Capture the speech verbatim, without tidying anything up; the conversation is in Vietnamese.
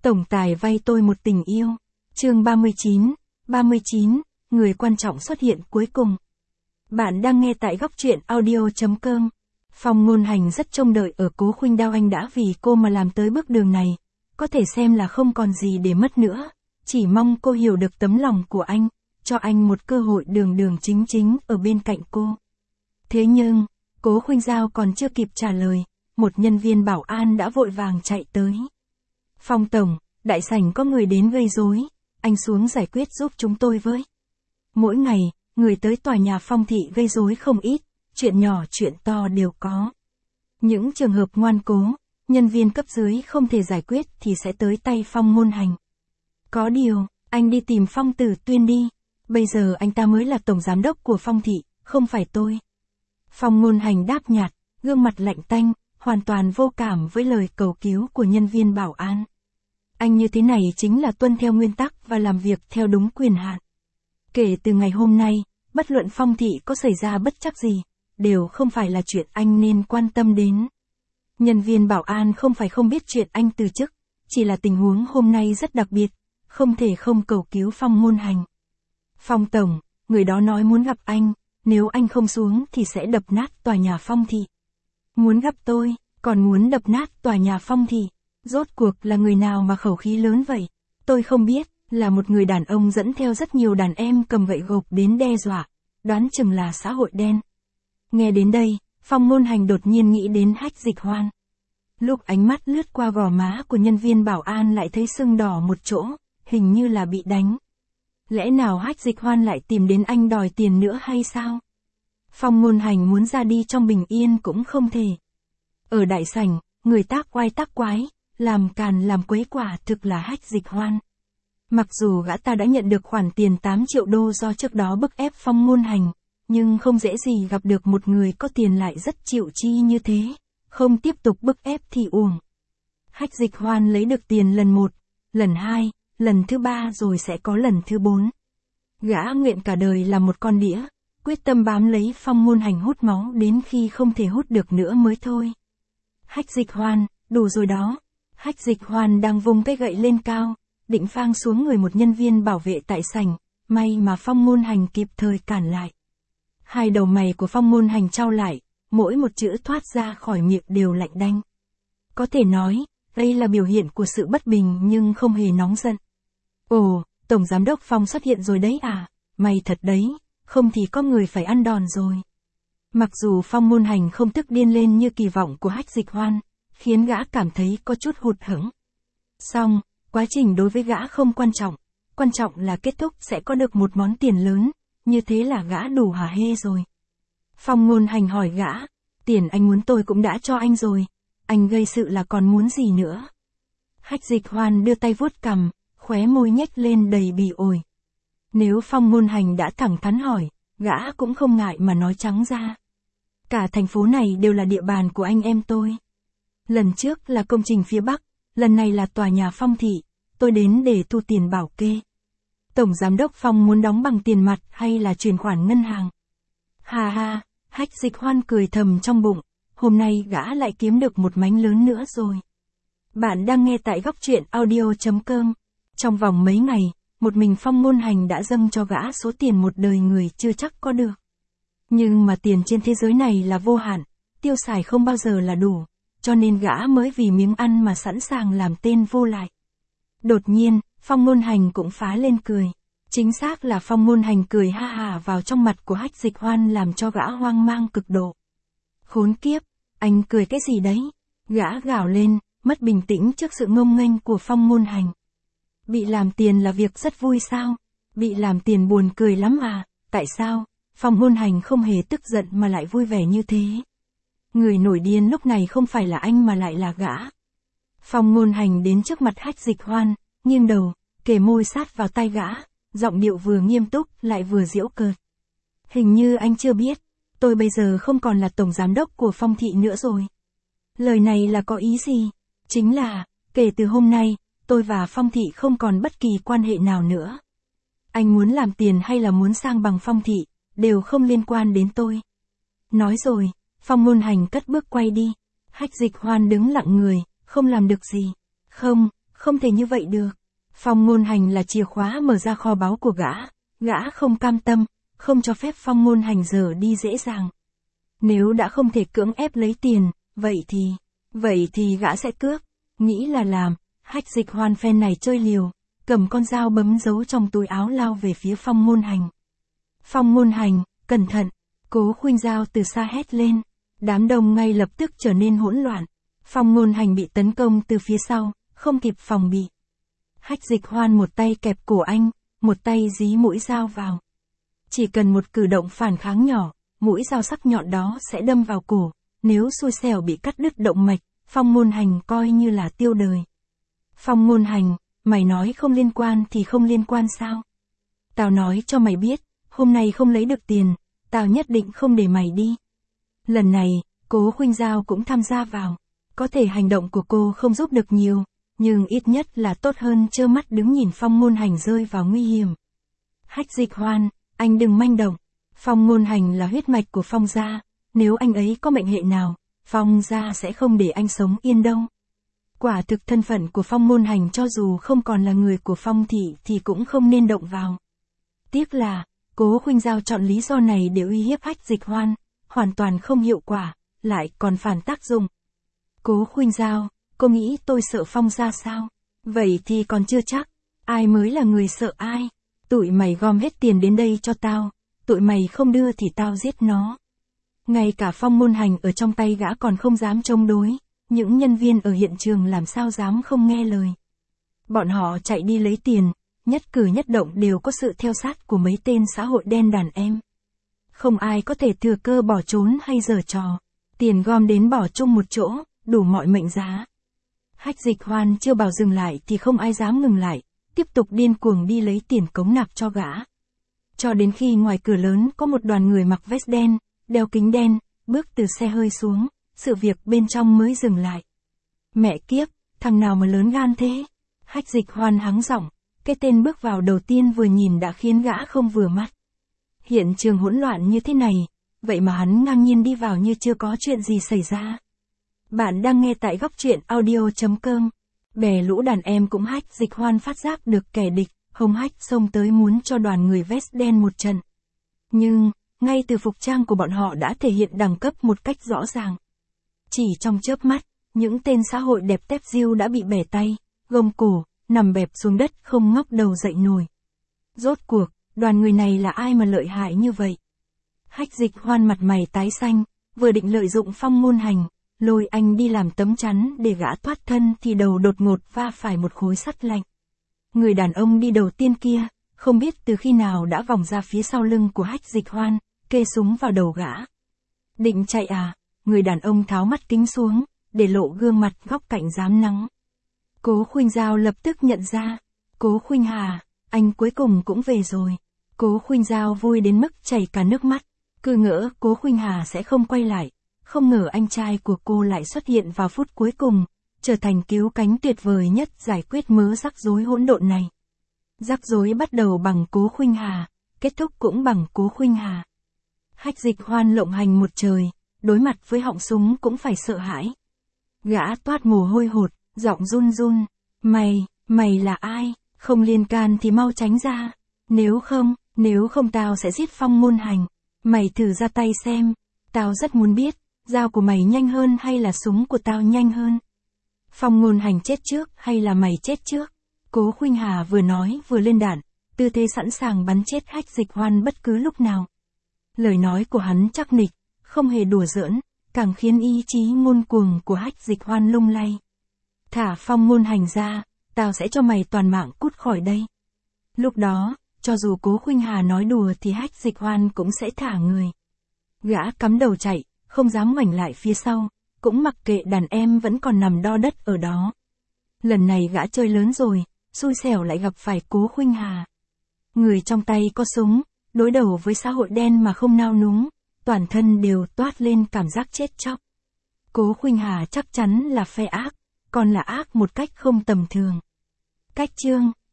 Tổng tài vay tôi một tình yêu. Chương ba mươi chín, ba mươi chín, người quan trọng xuất hiện cuối cùng. Bạn đang nghe tại góc truyện audio chấm com. Phong Ngôn Hành rất trông đợi ở Cố Khuynh Đao, anh đã vì cô mà làm tới bước đường này, có thể xem là không còn gì để mất nữa, chỉ mong cô hiểu được tấm lòng của anh, cho anh một cơ hội đường đường chính chính ở bên cạnh cô. Thế nhưng, Cố Khuynh Dao còn chưa kịp trả lời, một nhân viên bảo an đã vội vàng chạy tới. Phong tổng, đại sảnh có người đến gây rối, anh xuống giải quyết giúp chúng tôi với. Mỗi ngày, người tới tòa nhà Phong thị gây rối không ít, chuyện nhỏ chuyện to đều có. Những trường hợp ngoan cố, nhân viên cấp dưới không thể giải quyết thì sẽ tới tay Phong Ngôn Hành. Có điều, anh đi tìm Phong Tử Tuyên đi, bây giờ anh ta mới là tổng giám đốc của Phong thị, không phải tôi. Phong Ngôn Hành đáp nhạt, gương mặt lạnh tanh, hoàn toàn vô cảm với lời cầu cứu của nhân viên bảo an. Anh như thế này chính là tuân theo nguyên tắc và làm việc theo đúng quyền hạn. Kể từ ngày hôm nay, bất luận Phong thị có xảy ra bất trắc gì, đều không phải là chuyện anh nên quan tâm đến. Nhân viên bảo an không phải không biết chuyện anh từ chức, chỉ là tình huống hôm nay rất đặc biệt, không thể không cầu cứu Phong Ngôn Hành. Phong tổng, người đó nói muốn gặp anh, nếu anh không xuống thì sẽ đập nát tòa nhà Phong thị. Muốn gặp tôi, còn muốn đập nát tòa nhà Phong thị. Rốt cuộc là người nào mà khẩu khí lớn vậy? Tôi không biết, là một người đàn ông dẫn theo rất nhiều đàn em cầm gậy gộc đến đe dọa, đoán chừng là xã hội đen. Nghe đến đây, Phong Ngôn Hành đột nhiên nghĩ đến Hách Dịch Hoan. Lúc ánh mắt lướt qua gò má của nhân viên bảo an lại thấy sưng đỏ một chỗ, hình như là bị đánh. Lẽ nào Hách Dịch Hoan lại tìm đến anh đòi tiền nữa hay sao? Phong Ngôn Hành muốn ra đi trong bình yên cũng không thể. Ở đại sảnh, người tác oai tác quái, làm càn làm quấy quả thực là Hách Dịch Hoan. Mặc dù gã ta đã nhận được khoản tiền tám triệu đô do trước đó bức ép Phong Ngôn Hành, nhưng không dễ gì gặp được một người có tiền lại rất chịu chi như thế, không tiếp tục bức ép thì uổng. Hách Dịch Hoan lấy được tiền lần một, lần hai, lần thứ ba rồi sẽ có lần thứ bốn. Gã nguyện cả đời là một con đĩa, quyết tâm bám lấy Phong Ngôn Hành hút máu đến khi không thể hút được nữa mới thôi. Hách Dịch Hoan, đủ rồi đó. Hách Dịch Hoan đang vung cái gậy lên cao, định phang xuống người một nhân viên bảo vệ tại sảnh, may mà Phong Ngôn Hành kịp thời cản lại. Hai đầu mày của Phong Ngôn Hành trao lại, mỗi một chữ thoát ra khỏi miệng đều lạnh đanh. Có thể nói, đây là biểu hiện của sự bất bình nhưng không hề nóng giận. Ồ, Tổng Giám đốc Phong xuất hiện rồi đấy à, may thật đấy, không thì có người phải ăn đòn rồi. Mặc dù Phong Ngôn Hành không tức điên lên như kỳ vọng của Hách Dịch Hoan, khiến gã cảm thấy có chút hụt hẫng. Song, quá trình đối với gã không quan trọng, quan trọng là kết thúc sẽ có được một món tiền lớn, như thế là gã đủ hả hê rồi. Phong Ngôn Hành hỏi gã, tiền anh muốn tôi cũng đã cho anh rồi, anh gây sự là còn muốn gì nữa? Hách Dịch Hoan đưa tay vuốt cằm, khóe môi nhếch lên đầy bỉ ổi. Nếu Phong Ngôn Hành đã thẳng thắn hỏi, gã cũng không ngại mà nói trắng ra. Cả thành phố này đều là địa bàn của anh em tôi. Lần trước là công trình phía Bắc, lần này là tòa nhà Phong thị, tôi đến để thu tiền bảo kê. Tổng Giám đốc Phong muốn đóng bằng tiền mặt hay là chuyển khoản ngân hàng? Hà ha, Hách Dịch Hoan cười thầm trong bụng, hôm nay gã lại kiếm được một mánh lớn nữa rồi. Bạn đang nghe tại góc truyện audio chấm com. Trong vòng mấy ngày, một mình Phong Ngôn Hành đã dâng cho gã số tiền một đời người chưa chắc có được. Nhưng mà tiền trên thế giới này là vô hạn, tiêu xài không bao giờ là đủ, cho nên gã mới vì miếng ăn mà sẵn sàng làm tên vô lại. Đột nhiên, Phong Ngôn Hành cũng phá lên cười. Chính xác là Phong Ngôn Hành cười ha hả vào trong mặt của Hách Dịch Hoan làm cho gã hoang mang cực độ. Khốn kiếp, anh cười cái gì đấy? Gã gào lên, mất bình tĩnh trước sự ngông nghênh của Phong Ngôn Hành. Bị làm tiền là việc rất vui sao? Bị làm tiền buồn cười lắm à? Tại sao? Phong Ngôn Hành không hề tức giận mà lại vui vẻ như thế. Người nổi điên lúc này không phải là anh mà lại là gã. Phong Ngôn Hành đến trước mặt Hách Dịch Hoan, nghiêng đầu, kề môi sát vào tai gã, giọng điệu vừa nghiêm túc lại vừa giễu cợt. Hình như anh chưa biết, tôi bây giờ không còn là tổng giám đốc của Phong thị nữa rồi. Lời này là có ý gì? Chính là, kể từ hôm nay, tôi và Phong thị không còn bất kỳ quan hệ nào nữa. Anh muốn làm tiền hay là muốn sang bằng Phong thị, đều không liên quan đến tôi. Nói rồi, Phong Ngôn Hành cất bước quay đi. Hách Dịch Hoan đứng lặng người, không làm được gì. Không, không thể như vậy được. Phong Ngôn Hành là chìa khóa mở ra kho báu của gã, gã không cam tâm, không cho phép Phong Ngôn Hành giờ đi dễ dàng. Nếu đã không thể cưỡng ép lấy tiền, vậy thì, vậy thì gã sẽ cướp, nghĩ là làm, Hách Dịch Hoan phen này chơi liều, cầm con dao bấm giấu trong túi áo lao về phía Phong Ngôn Hành. Phong Ngôn Hành, cẩn thận, Cố Khuynh Giao từ xa hét lên, đám đông ngay lập tức trở nên hỗn loạn. Phong Ngôn Hành bị tấn công từ phía sau, không kịp phòng bị. Hách Dịch Hoan một tay kẹp cổ anh, một tay dí mũi dao vào. Chỉ cần một cử động phản kháng nhỏ, mũi dao sắc nhọn đó sẽ đâm vào cổ, nếu xui xẻo bị cắt đứt động mạch, Phong Ngôn Hành coi như là tiêu đời. Phong Ngôn Hành, mày nói không liên quan thì không liên quan sao? Tao nói cho mày biết, hôm nay không lấy được tiền, tao nhất định không để mày đi. Lần này, Cố Khuynh Giao cũng tham gia vào. Có thể hành động của cô không giúp được nhiều, nhưng ít nhất là tốt hơn trơ mắt đứng nhìn Phong Ngôn Hành rơi vào nguy hiểm. Hách Dịch Hoan, anh đừng manh động. Phong Ngôn Hành là huyết mạch của Phong gia, nếu anh ấy có mệnh hệ nào, Phong gia sẽ không để anh sống yên đâu. Quả thực thân phận của Phong Ngôn Hành cho dù không còn là người của Phong thị thì cũng không nên động vào. Tiếc là, Cố Khuynh Giao chọn lý do này để uy hiếp Hách Dịch Hoan, hoàn toàn không hiệu quả, lại còn phản tác dụng. Cố Khuynh Giao, cô nghĩ tôi sợ Phong gia sao? Vậy thì còn chưa chắc, ai mới là người sợ ai? Tụi mày gom hết tiền đến đây cho tao, tụi mày không đưa thì tao giết nó. Ngay cả Phong Ngôn Hành ở trong tay gã còn không dám chống đối, những nhân viên ở hiện trường làm sao dám không nghe lời. Bọn họ chạy đi lấy tiền, nhất cử nhất động đều có sự theo sát của mấy tên xã hội đen đàn em. Không ai có thể thừa cơ bỏ trốn hay giở trò, tiền gom đến bỏ chung một chỗ, đủ mọi mệnh giá. Hách Dịch Hoan chưa bảo dừng lại thì không ai dám ngừng lại, tiếp tục điên cuồng đi lấy tiền cống nạp cho gã. Cho đến khi ngoài cửa lớn có một đoàn người mặc vest đen, đeo kính đen, bước từ xe hơi xuống, sự việc bên trong mới dừng lại. Mẹ kiếp, thằng nào mà lớn gan thế? Hách Dịch Hoan hắng giọng, cái tên bước vào đầu tiên vừa nhìn đã khiến gã không vừa mắt. Hiện trường hỗn loạn như thế này, vậy mà hắn ngang nhiên đi vào như chưa có chuyện gì xảy ra. Bạn đang nghe tại góc truyện audio chấm com. Bè lũ đàn em cũng Hách Dịch Hoan phát giác được kẻ địch, hông hách xông tới muốn cho đoàn người vest đen một trận. Nhưng, ngay từ phục trang của bọn họ đã thể hiện đẳng cấp một cách rõ ràng. Chỉ trong chớp mắt, những tên xã hội đẹp tép diêu đã bị bẻ tay, gông cổ, nằm bẹp xuống đất không ngóc đầu dậy nổi. Rốt cuộc, đoàn người này là ai mà lợi hại như vậy? Hách Dịch Hoan mặt mày tái xanh, vừa định lợi dụng Phong Ngôn Hành, lôi anh đi làm tấm chắn để gã thoát thân thì đầu đột ngột va phải một khối sắt lạnh. Người đàn ông đi đầu tiên kia, không biết từ khi nào đã vòng ra phía sau lưng của Hách Dịch Hoan, kê súng vào đầu gã. Định chạy à? Người đàn ông tháo mắt kính xuống, để lộ gương mặt góc cạnh rám nắng. Cố Khuynh Giao lập tức nhận ra. Cố Khuynh Hà, anh cuối cùng cũng về rồi. Cố Khuynh Giao vui đến mức chảy cả nước mắt. Cứ ngỡ Cố Khuynh Hà sẽ không quay lại. Không ngờ anh trai của cô lại xuất hiện vào phút cuối cùng, trở thành cứu cánh tuyệt vời nhất giải quyết mớ rắc rối hỗn độn này. Rắc rối bắt đầu bằng Cố Khuynh Hà, kết thúc cũng bằng Cố Khuynh Hà. Hách Dịch Hoan lộng hành một trời, đối mặt với họng súng cũng phải sợ hãi. Gã toát mồ hôi hột, giọng run run. Mày, mày là ai? Không liên can thì mau tránh ra. Nếu không, nếu không tao sẽ giết Phong Ngôn Hành. Mày thử ra tay xem. Tao rất muốn biết, dao của mày nhanh hơn hay là súng của tao nhanh hơn? Phong Ngôn Hành chết trước hay là mày chết trước? Cố Khuynh Hà vừa nói vừa lên đạn, tư thế sẵn sàng bắn chết Hách Dịch Hoan bất cứ lúc nào. Lời nói của hắn chắc nịch, không hề đùa giỡn, càng khiến ý chí ngôn cuồng của Hách Dịch Hoan lung lay. Thả Phong Ngôn Hành ra, tao sẽ cho mày toàn mạng cút khỏi đây. Lúc đó, cho dù Cố Khuynh Hà nói đùa thì Hách Dịch Hoan cũng sẽ thả người. Gã cắm đầu chạy, không dám ngoảnh lại phía sau, cũng mặc kệ đàn em vẫn còn nằm đo đất ở đó. Lần này gã chơi lớn rồi, xui xẻo lại gặp phải Cố Khuynh Hà. Người trong tay có súng, đối đầu với xã hội đen mà không nao núng, toàn thân đều toát lên cảm giác chết chóc. Cố Khuynh Hà chắc chắn là phe ác, còn là ác một cách không tầm thường. Cách chương